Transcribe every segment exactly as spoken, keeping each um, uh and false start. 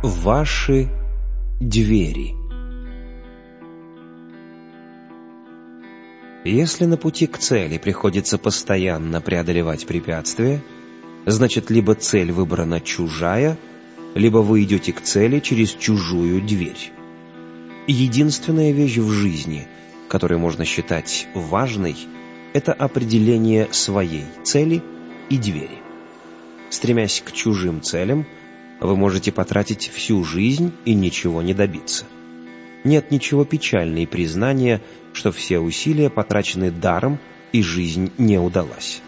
Ваши двери. Если на пути к цели приходится постоянно преодолевать препятствия, значит, либо цель выбрана чужая, либо вы идете к цели через чужую дверь. Единственная вещь в жизни, которую можно считать важной, это определение своей цели и двери. Стремясь к чужим целям, вы можете потратить всю жизнь и ничего не добиться. Нет ничего печальнее признания, что все усилия потрачены даром и жизнь не удалась.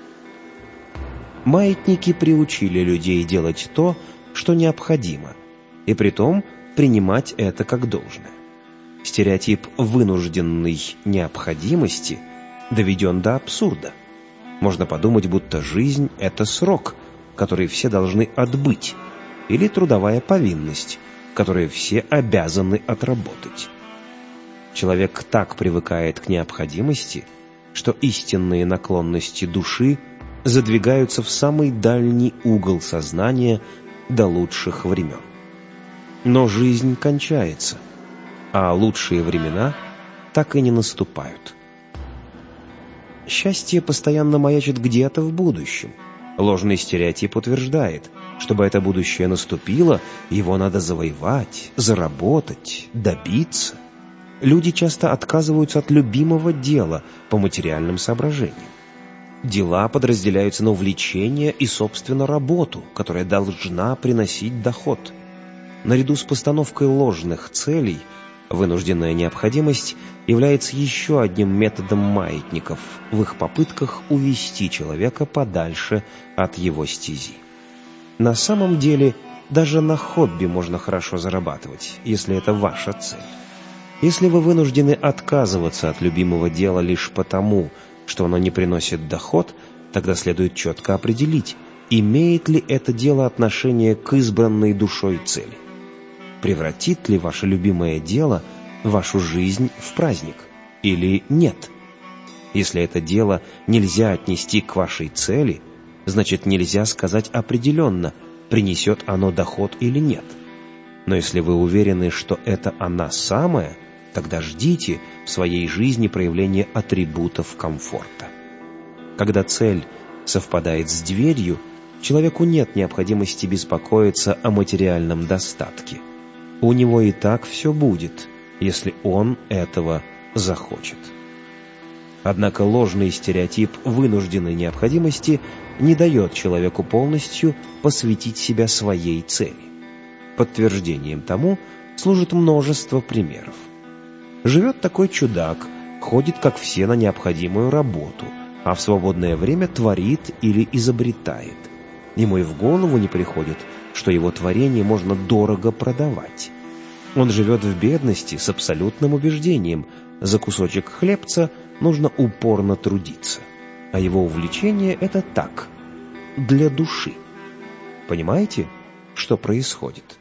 Маятники приучили людей делать то, что необходимо, и притом принимать это как должное. Стереотип вынужденной необходимости доведен до абсурда. Можно подумать, будто жизнь — это срок, который все должны отбыть, или трудовая повинность, которую все обязаны отработать. Человек так привыкает к необходимости, что истинные наклонности души задвигаются в самый дальний угол сознания до лучших времен. Но жизнь кончается, а лучшие времена так и не наступают. Счастье постоянно маячит где-то в будущем. Ложный стереотип утверждает, чтобы это будущее наступило, его надо завоевать, заработать, добиться. Люди часто отказываются от любимого дела по материальным соображениям. Дела подразделяются на увлечение и, собственно, работу, которая должна приносить доход. Наряду с постановкой ложных целей, вынужденная необходимость является еще одним методом маятников в их попытках увести человека подальше от его стези. На самом деле, даже на хобби можно хорошо зарабатывать, если это ваша цель. Если вы вынуждены отказываться от любимого дела лишь потому, что оно не приносит доход, тогда следует четко определить, имеет ли это дело отношение к избранной душой цели. Превратит ли ваше любимое дело вашу жизнь в праздник или нет? Если это дело нельзя отнести к вашей цели, значит, нельзя сказать определенно, принесет оно доход или нет. Но если вы уверены, что это она самая, тогда ждите в своей жизни проявления атрибутов комфорта. Когда цель совпадает с дверью, человеку нет необходимости беспокоиться о материальном достатке. У него и так все будет, если он этого захочет. Однако ложный стереотип вынужденной необходимости не дает человеку полностью посвятить себя своей цели. Подтверждением тому служит множество примеров. Живет такой чудак, ходит, как все, на необходимую работу, а в свободное время творит или изобретает. Ему и в голову не приходит, что его творение можно дорого продавать. Он живет в бедности с абсолютным убеждением: за кусочек хлебца нужно упорно трудиться, а его увлечение — это так, для души. Понимаете, что происходит?